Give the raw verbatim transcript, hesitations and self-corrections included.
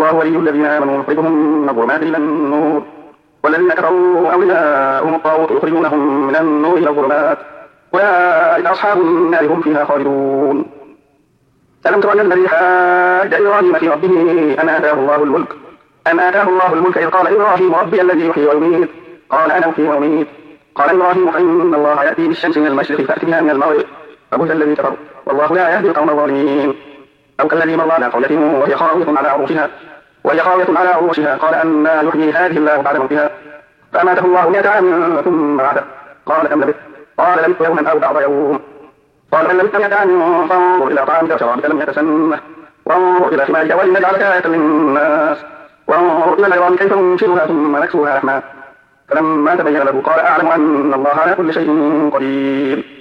الله ولي الذين آمنوا يخرجهم من الظلمات إلى النور والذين كفروا أولياؤهم الطاغوت يخرجونهم من النور إلى الظلمات أولئك أصحاب النار هم فيها خالدون. ألم تر أن الذي حاج إبراهيم في ربه أن آتاه الله الملك أن آتاه الله الملك إذ قال إبراهيم ربي الذي يحيي ويميت قال أنا أحيي وأميت قال إبراهيم فإن الله يأتي بالشمس من المشرق فأت بها من المغرب فبهت الذي كفر والله لا يهدي القوم الظالمين. أو كالذي مر على قرية وهي خاوية على عروشها وهي خاوية على عروشها قال أن يحيي هذه الله بعد موتها فأماته الله مئة عام ثم بعثه قال كم لبثت قال لبثت يوما أو بعض يوم قال بل لبثت مئة عام فانظر إلى طعامك وشرابك لم يتسنه وانظر إلى ثمارك ولنجعلك آية للناس وانظر إلى العظام كيف ننشرها ثم نكسوها لحما فلما تبين له قال أعلم أن الله على كل شيء قدير.